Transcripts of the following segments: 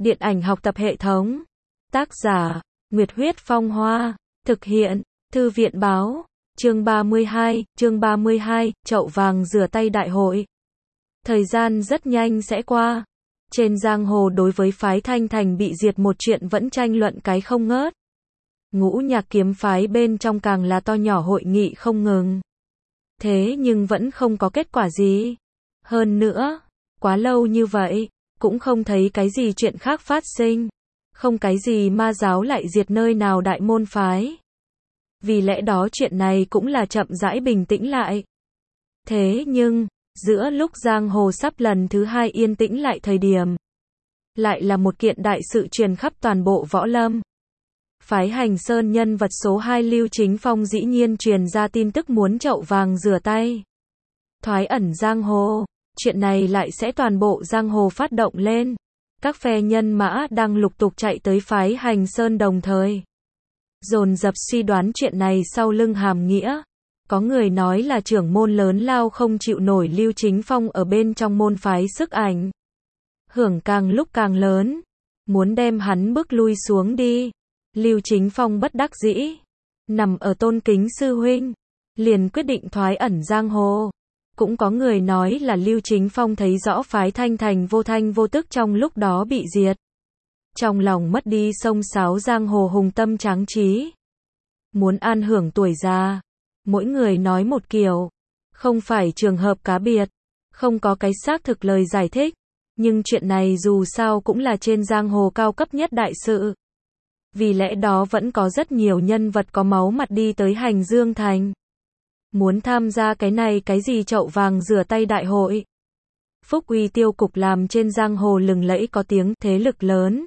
Điện ảnh học tập hệ thống. Tác giả, Nguyệt Huyết Phong Hoa. Thực hiện, Thư viện Báo. Chương 32, chậu vàng rửa tay đại hội. Thời gian rất nhanh sẽ qua. Trên giang hồ đối với phái Thanh Thành bị diệt một chuyện vẫn tranh luận cái không ngớt. Ngũ Nhạc kiếm phái bên trong càng là to nhỏ hội nghị không ngừng. Thế nhưng vẫn không có kết quả gì. Hơn nữa, quá lâu như vậy, cũng không thấy cái gì chuyện khác phát sinh. Không cái gì ma giáo lại diệt nơi nào đại môn phái. Vì lẽ đó chuyện này cũng là chậm rãi bình tĩnh lại. Thế nhưng, giữa lúc giang hồ sắp lần thứ hai yên tĩnh lại thời điểm, lại là một kiện đại sự truyền khắp toàn bộ võ lâm. Phái Hành Sơn nhân vật số 2 Lưu Chính Phong dĩ nhiên truyền ra tin tức muốn chậu vàng rửa tay. Thoái ẩn giang hồ, chuyện này lại sẽ toàn bộ giang hồ phát động lên. Các phe nhân mã đang lục tục chạy tới phái Hành Sơn đồng thời. Dồn dập suy đoán chuyện này sau lưng hàm nghĩa. Có người nói là trưởng môn lớn lao không chịu nổi Lưu Chính Phong ở bên trong môn phái sức ảnh hưởng càng lúc càng lớn, muốn đem hắn bước lui xuống đi. Lưu Chính Phong bất đắc dĩ, nằm ở tôn kính sư huynh, liền quyết định thoái ẩn giang hồ. Cũng có người nói là Lưu Chính Phong thấy rõ phái Thanh Thành vô thanh vô tức trong lúc đó bị diệt. Trong lòng mất đi xông xáo giang hồ hùng tâm tráng trí. Muốn an hưởng tuổi già. Mỗi người nói một kiểu. Không phải trường hợp cá biệt. Không có cái xác thực lời giải thích. Nhưng chuyện này dù sao cũng là trên giang hồ cao cấp nhất đại sự. Vì lẽ đó vẫn có rất nhiều nhân vật có máu mặt đi tới Hành Dương Thành. Muốn tham gia cái này cái gì chậu vàng rửa tay đại hội. Phúc Uy tiêu cục làm trên giang hồ lừng lẫy có tiếng thế lực lớn.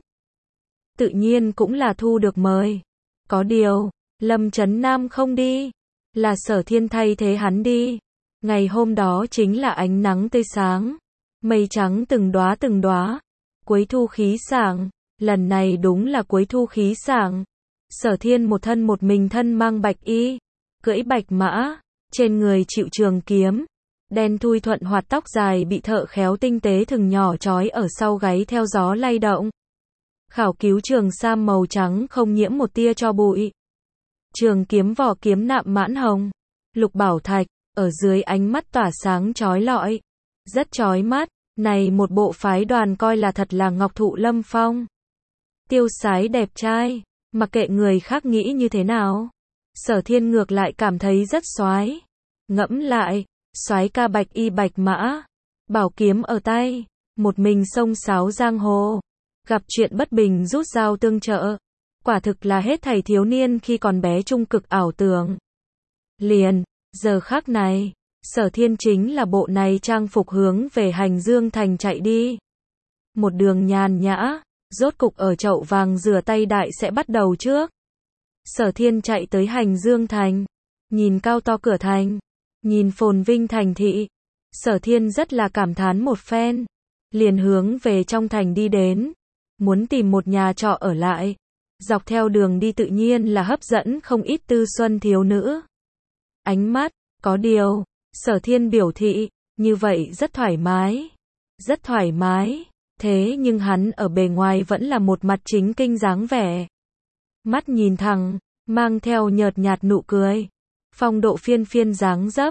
Tự nhiên cũng là thu được mời. Có điều, Lâm Chấn Nam không đi. Là Sở Thiên thay thế hắn đi. Ngày hôm đó chính là ánh nắng tươi sáng. Mây trắng từng đóa. Cuối thu khí sảng. Lần này đúng là cuối thu khí sảng. Sở Thiên một thân một mình thân mang bạch y. Cưỡi bạch mã. Trên người chịu trường kiếm. Đen thui thuận hoạt tóc dài bị thợ khéo tinh tế thừng nhỏ trói ở sau gáy theo gió lay động. Khảo cứu trường sam màu trắng không nhiễm một tia tro bụi. Trường kiếm vỏ kiếm nạm mãn hồng. Lục bảo thạch. Ở dưới ánh mắt tỏa sáng chói lọi. Rất chói mắt. Này một bộ phái đoàn coi là thật là ngọc thụ lâm phong. Tiêu sái đẹp trai. Mặc kệ người khác nghĩ như thế nào. Sở Thiên ngược lại cảm thấy rất soái. Ngẫm lại. Soái ca bạch y bạch mã. Bảo kiếm ở tay. Một mình xông xáo giang hồ. Gặp chuyện bất bình rút dao tương trợ. Quả thực là hết thảy thiếu niên khi còn bé trung cực ảo tưởng. Liền, giờ khắc này, Sở Thiên chính là bộ này trang phục hướng về Hành Dương Thành chạy đi. Một đường nhàn nhã, rốt cục ở chậu vàng rửa tay đại sẽ bắt đầu trước. Sở Thiên chạy tới Hành Dương Thành, nhìn cao to cửa thành, nhìn phồn vinh thành thị. Sở Thiên rất là cảm thán một phen, liền hướng về trong thành đi đến. Muốn tìm một nhà trọ ở lại. Dọc theo đường đi tự nhiên là hấp dẫn không ít tư xuân thiếu nữ. Ánh mắt, có điều, Sở Thiên biểu thị, như vậy rất thoải mái. Rất thoải mái. Thế nhưng hắn ở bề ngoài vẫn là một mặt chính kinh dáng vẻ. Mắt nhìn thẳng, mang theo nhợt nhạt nụ cười. Phong độ phiên phiên dáng dấp.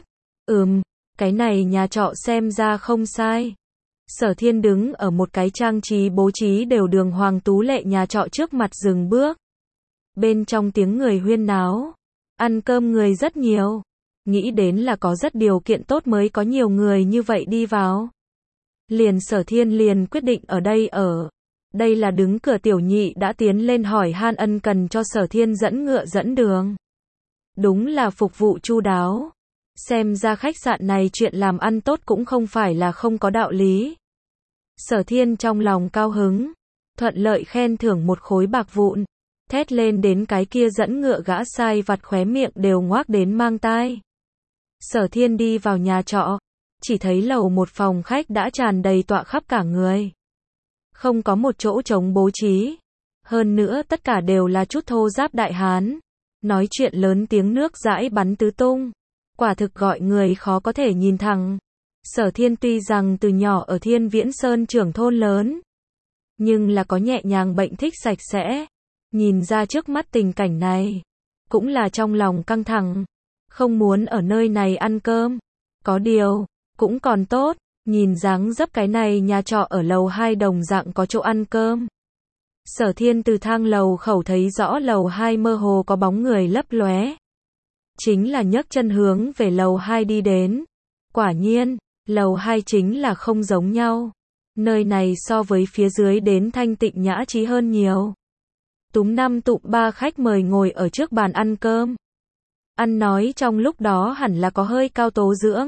Cái này nhà trọ xem ra không sai. Sở Thiên đứng ở một cái trang trí bố trí đều đường hoàng tú lệ nhà trọ trước mặt dừng bước. Bên trong tiếng người huyên náo. Ăn cơm người rất nhiều. Nghĩ đến là có rất điều kiện tốt mới có nhiều người như vậy đi vào. Liền Sở Thiên liền quyết định ở đây ở. Đây là đứng cửa tiểu nhị đã tiến lên hỏi han ân cần cho Sở Thiên dẫn ngựa dẫn đường. Đúng là phục vụ chu đáo. Xem ra khách sạn này chuyện làm ăn tốt cũng không phải là không có đạo lý. Sở Thiên trong lòng cao hứng, thuận lợi khen thưởng một khối bạc vụn, thét lên đến cái kia dẫn ngựa gã sai vặt khóe miệng đều ngoác đến mang tai. Sở Thiên đi vào nhà trọ, chỉ thấy lầu một phòng khách đã tràn đầy tọa khắp cả người. Không có một chỗ trống bố trí. Hơn nữa tất cả đều là chút thô giáp đại hán. Nói chuyện lớn tiếng nước dãi bắn tứ tung. Quả thực gọi người khó có thể nhìn thẳng. Sở Thiên tuy rằng từ nhỏ ở Thiên Viễn Sơn trưởng thôn lớn, nhưng là có nhẹ nhàng bệnh thích sạch sẽ. Nhìn ra trước mắt tình cảnh này, cũng là trong lòng căng thẳng, không muốn ở nơi này ăn cơm. Có điều, cũng còn tốt, nhìn dáng dấp cái này nhà trọ ở lầu 2 đồng dạng có chỗ ăn cơm. Sở Thiên từ thang lầu khẩu thấy rõ lầu 2 mơ hồ có bóng người lấp lóe. Chính là nhấc chân hướng về lầu 2 đi đến. Quả nhiên, lầu 2 chính là không giống nhau. Nơi này so với phía dưới đến thanh tịnh nhã trí hơn nhiều. Túm 5 tụm 3 khách mời ngồi ở trước bàn ăn cơm. Ăn nói trong lúc đó hẳn là có hơi cao tố dưỡng.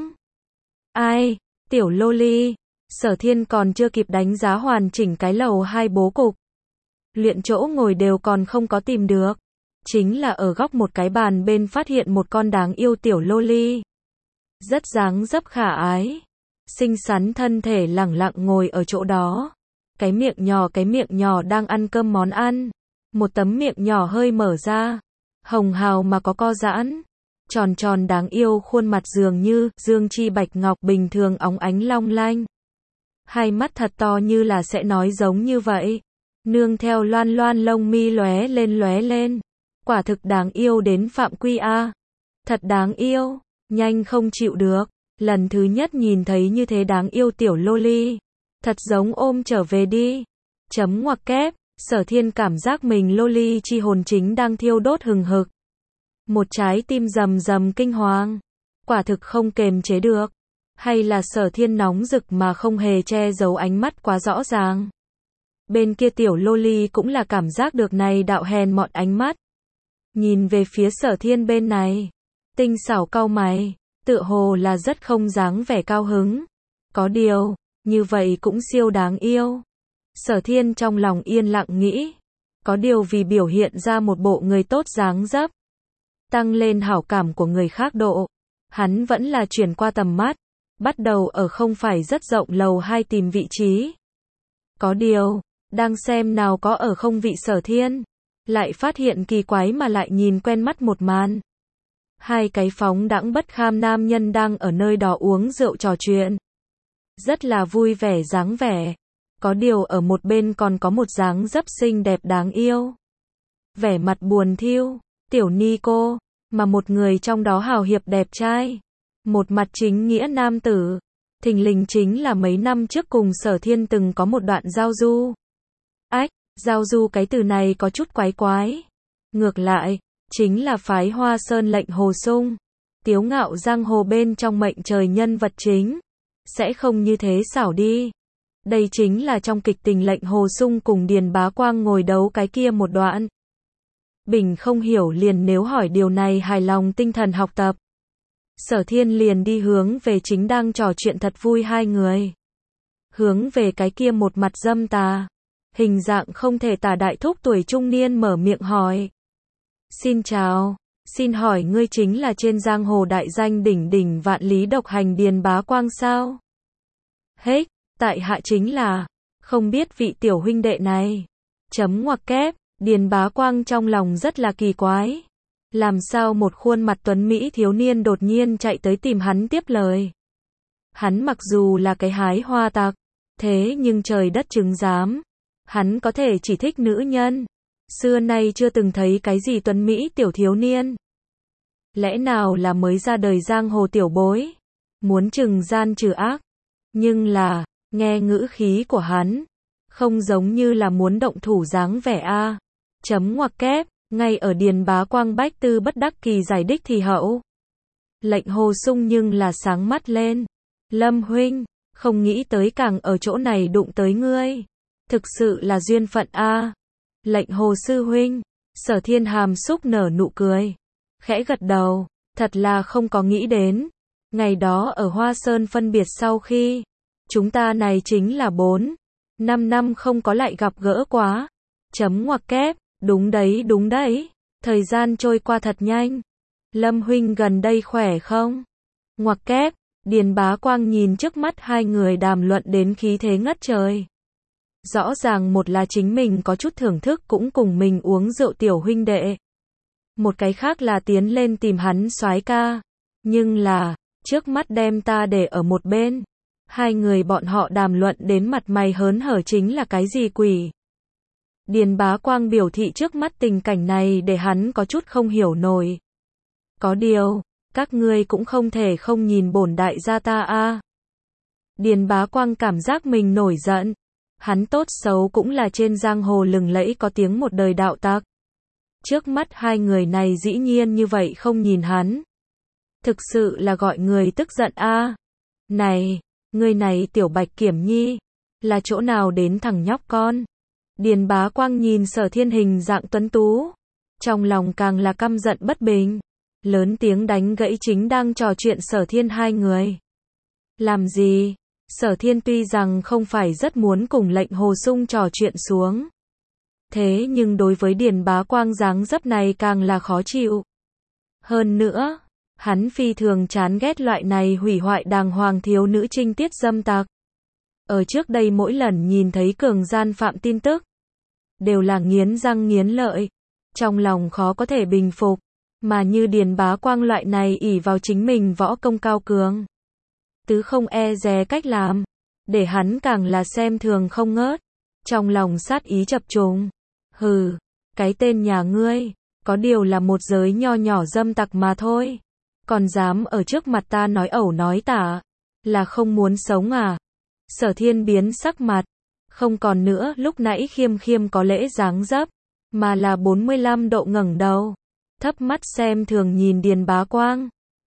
Ai? Tiểu loli. Sở Thiên còn chưa kịp đánh giá hoàn chỉnh cái lầu 2 bố cục. Luyện chỗ ngồi đều còn không có tìm được. Chính là ở góc một cái bàn bên phát hiện một con đáng yêu tiểu loli. Rất dáng dấp khả ái. Xinh xắn thân thể lẳng lặng ngồi ở chỗ đó. Cái miệng nhỏ đang ăn cơm món ăn. Một tấm miệng nhỏ hơi mở ra. Hồng hào mà có co giãn. Tròn tròn đáng yêu khuôn mặt dường như dương chi bạch ngọc bình thường óng ánh long lanh. Hai mắt thật to như là sẽ nói giống như vậy. Nương theo loan loan lông mi lóe lên. Quả thực đáng yêu đến phạm quy a. Thật đáng yêu, nhanh không chịu được. Lần thứ nhất nhìn thấy như thế đáng yêu tiểu loli. Thật giống ôm trở về đi. Chấm ngoặc kép, Sở Thiên cảm giác mình loli chi hồn chính đang thiêu đốt hừng hực. Một trái tim rầm rầm kinh hoàng. Quả thực không kềm chế được. Hay là Sở Thiên nóng rực mà không hề che giấu ánh mắt quá rõ ràng. Bên kia tiểu loli cũng là cảm giác được này đạo hèn mọn ánh mắt. Nhìn về phía Sở Thiên bên này. Tinh xảo cau mày. Tựa hồ là rất không dáng vẻ cao hứng. Có điều, như vậy cũng siêu đáng yêu. Sở Thiên trong lòng yên lặng nghĩ. Có điều vì biểu hiện ra một bộ người tốt dáng dấp. Tăng lên hảo cảm của người khác độ. Hắn vẫn là chuyển qua tầm mắt. Bắt đầu ở không phải rất rộng lầu 2 tìm vị trí. Có điều, đang xem nào có ở không vị Sở Thiên. Lại phát hiện kỳ quái mà lại nhìn quen mắt một màn. Hai cái phóng đãng bất kham nam nhân đang ở nơi đó uống rượu trò chuyện. Rất là vui vẻ dáng vẻ. Có điều ở một bên còn có một dáng dấp xinh đẹp đáng yêu. Vẻ mặt buồn thiu, tiểu ni cô, mà một người trong đó hào hiệp đẹp trai. Một mặt chính nghĩa nam tử. Thình lình chính là mấy năm trước cùng Sở Thiên từng có một đoạn giao du. Ách, giao du cái từ này có chút quái quái. Ngược lại, chính là phái Hoa Sơn lệnh Hồ Sung. Tiếu ngạo giang hồ bên trong mệnh trời nhân vật chính. Sẽ không như thế xảo đi. Đây chính là trong kịch tình lệnh Hồ Sung cùng Điền Bá Quang ngồi đấu cái kia một đoạn. Bình không hiểu liền nếu hỏi điều này hài lòng tinh thần học tập. Sở Thiên liền đi hướng về chính đang trò chuyện thật vui hai người. Hướng về cái kia một mặt dâm tà. Hình dạng không thể tả đại thúc tuổi trung niên mở miệng hỏi. Xin chào, xin hỏi ngươi chính là trên giang hồ đại danh đỉnh đỉnh vạn lý độc hành Điền Bá Quang sao? Hết, tại hạ chính là, không biết vị tiểu huynh đệ này. Chấm ngoặc kép, Điền Bá Quang trong lòng rất là kỳ quái. Làm sao một khuôn mặt tuấn Mỹ thiếu niên đột nhiên chạy tới tìm hắn tiếp lời. Hắn mặc dù là cái hái hoa tặc, thế nhưng trời đất chứng giám. Hắn có thể chỉ thích nữ nhân. Xưa nay chưa từng thấy cái gì tuấn Mỹ tiểu thiếu niên. Lẽ nào là mới ra đời giang hồ tiểu bối. Muốn trừng gian trừ ác. Nhưng là, nghe ngữ khí của hắn. Không giống như là muốn động thủ dáng vẻ a. Chấm ngoặc kép. Ngay ở Điền Bá Quang bách tư bất đắc kỳ giải đích thì hậu. Lệnh Hồ Sung nhưng là sáng mắt lên. Lâm huynh, không nghĩ tới càng ở chỗ này đụng tới ngươi. Thực sự là duyên phận a. Lệnh Hồ sư huynh, Sở Thiên hàm xúc nở nụ cười. Khẽ gật đầu, thật là không có nghĩ đến. Ngày đó ở Hoa Sơn phân biệt sau khi, chúng ta này chính là 4-5 năm không có lại gặp gỡ quá. Chấm ngoặc kép. Đúng đấy, thời gian trôi qua thật nhanh. Lâm huynh gần đây khỏe không? Ngoặc kép, Điền Bá Quang nhìn trước mắt hai người đàm luận đến khí thế ngất trời. Rõ ràng một là chính mình có chút thưởng thức cũng cùng mình uống rượu tiểu huynh đệ. Một cái khác là tiến lên tìm hắn soái ca. Nhưng là, trước mắt đem ta để ở một bên. Hai người bọn họ đàm luận đến mặt mày hớn hở chính là cái gì quỷ. Điền Bá Quang biểu thị trước mắt tình cảnh này để hắn có chút không hiểu nổi. Có điều, các ngươi cũng không thể không nhìn bổn đại gia ta a. Điền Bá Quang cảm giác mình nổi giận. Hắn tốt xấu cũng là trên giang hồ lừng lẫy có tiếng một đời đạo tặc. Trước mắt hai người này dĩ nhiên như vậy không nhìn hắn. Thực sự là gọi người tức giận a. Này, ngươi này tiểu Bạch Kiểm Nhi, là chỗ nào đến thằng nhóc con? Điền Bá Quang nhìn Sở Thiên hình dạng tuấn tú, trong lòng càng là căm giận bất bình, lớn tiếng đánh gãy chính đang trò chuyện Sở Thiên hai người. Làm gì? Sở Thiên tuy rằng không phải rất muốn cùng Lệnh Hồ Sung trò chuyện xuống, thế nhưng đối với Điền Bá Quang dáng dấp này càng là khó chịu. Hơn nữa, hắn phi thường chán ghét loại này hủy hoại đàng hoàng thiếu nữ trinh tiết dâm tặc. Ở trước đây mỗi lần nhìn thấy cường gian phạm tin tức, đều là nghiến răng nghiến lợi, trong lòng khó có thể bình phục, mà như Điền Bá Quang loại này ỷ vào chính mình võ công cao cường, tứ không e dè cách làm, để hắn càng là xem thường không ngớt, trong lòng sát ý chập trùng. Hừ, cái tên nhà ngươi, có điều là một giới nho nhỏ dâm tặc mà thôi, còn dám ở trước mặt ta nói ẩu nói tả, là không muốn sống à? Sở Thiên biến sắc mặt, không còn nữa lúc nãy khiêm khiêm có lễ dáng dấp, mà là 45 độ ngẩng đầu, thấp mắt xem thường nhìn Điền Bá Quang.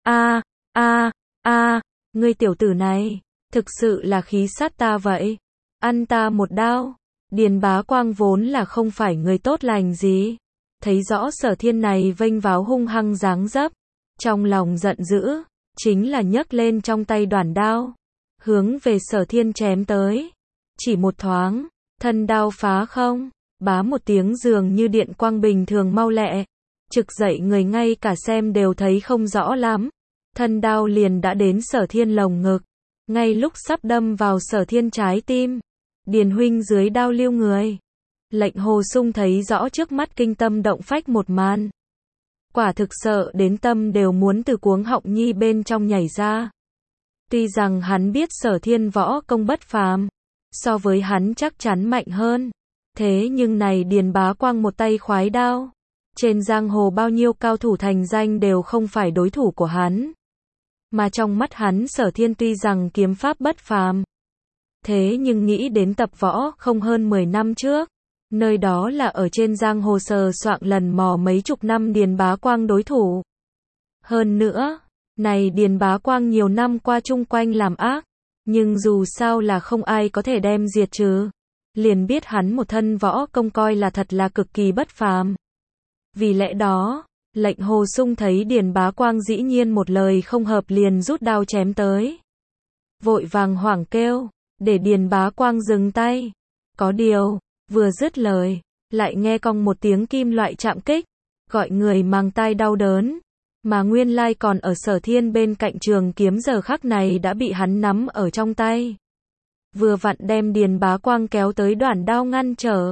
Ngươi tiểu tử này, thực sự là khí sát ta vậy, ăn ta một đao. Điền Bá Quang vốn là không phải người tốt lành gì, thấy rõ Sở Thiên này vênh váo hung hăng dáng dấp, trong lòng giận dữ, chính là nhấc lên trong tay đoản đao, hướng về Sở Thiên chém tới. Chỉ một thoáng, thân đao phá không, bá một tiếng dường như điện quang bình thường mau lẹ, trực dậy người ngay cả xem đều thấy không rõ lắm. Thân đao liền đã đến Sở Thiên lồng ngực, ngay lúc sắp đâm vào Sở Thiên trái tim. Điền huynh dưới đao lưu người. Lệnh Hồ Sung thấy rõ trước mắt kinh tâm động phách một màn, quả thực sợ đến tâm đều muốn từ cuống họng nhi bên trong nhảy ra. Tuy rằng hắn biết Sở Thiên võ công bất phàm, so với hắn chắc chắn mạnh hơn, thế nhưng này Điền Bá Quang một tay khoái đao, trên giang hồ bao nhiêu cao thủ thành danh đều không phải đối thủ của hắn. Mà trong mắt hắn Sở Thiên tuy rằng kiếm pháp bất phàm, thế nhưng nghĩ đến tập võ không hơn 10 năm trước, nơi đó là ở trên giang hồ sờ soạng lần mò mấy chục năm Điền Bá Quang đối thủ. Hơn nữa, này Điền Bá Quang nhiều năm qua chung quanh làm ác, nhưng dù sao là không ai có thể đem diệt trừ, liền biết hắn một thân võ công coi là thật là cực kỳ bất phàm. Vì lẽ đó, Lệnh Hồ Sung thấy Điền Bá Quang dĩ nhiên một lời không hợp liền rút đao chém tới, vội vàng hoảng kêu, để Điền Bá Quang dừng tay. Có điều, vừa dứt lời, lại nghe cong một tiếng kim loại chạm kích, gọi người mang tai đau đớn, mà nguyên lai còn ở Sở Thiên bên cạnh trường kiếm giờ khắc này đã bị hắn nắm ở trong tay, vừa vặn đem Điền Bá Quang kéo tới đoản đao ngăn trở.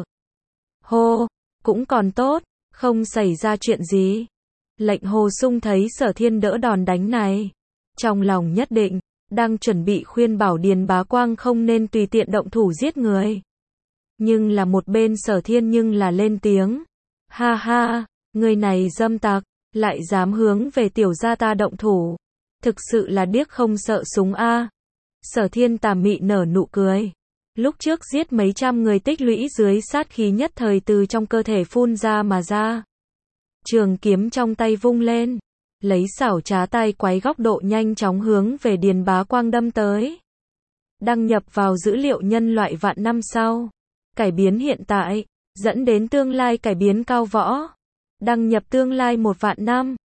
Hô, cũng còn tốt, không xảy ra chuyện gì. Lệnh Hồ Sung thấy Sở Thiên đỡ đòn đánh này, trong lòng nhất định, đang chuẩn bị khuyên bảo Điền Bá Quang không nên tùy tiện động thủ giết người. Nhưng là một bên Sở Thiên nhưng là lên tiếng. Ha ha, người này dâm tặc, lại dám hướng về tiểu gia ta động thủ. Thực sự là điếc không sợ súng a. Sở Thiên tà mị nở nụ cười. Lúc trước giết mấy trăm người tích lũy dưới sát khí nhất thời từ trong cơ thể phun ra mà ra. Trường kiếm trong tay vung lên, lấy xảo trá tay quái góc độ nhanh chóng hướng về Điền Bá Quang đâm tới. Đăng nhập vào dữ liệu nhân loại vạn năm sau, cải biến hiện tại, dẫn đến tương lai cải biến cao võ. Đăng nhập tương lai 1 vạn năm.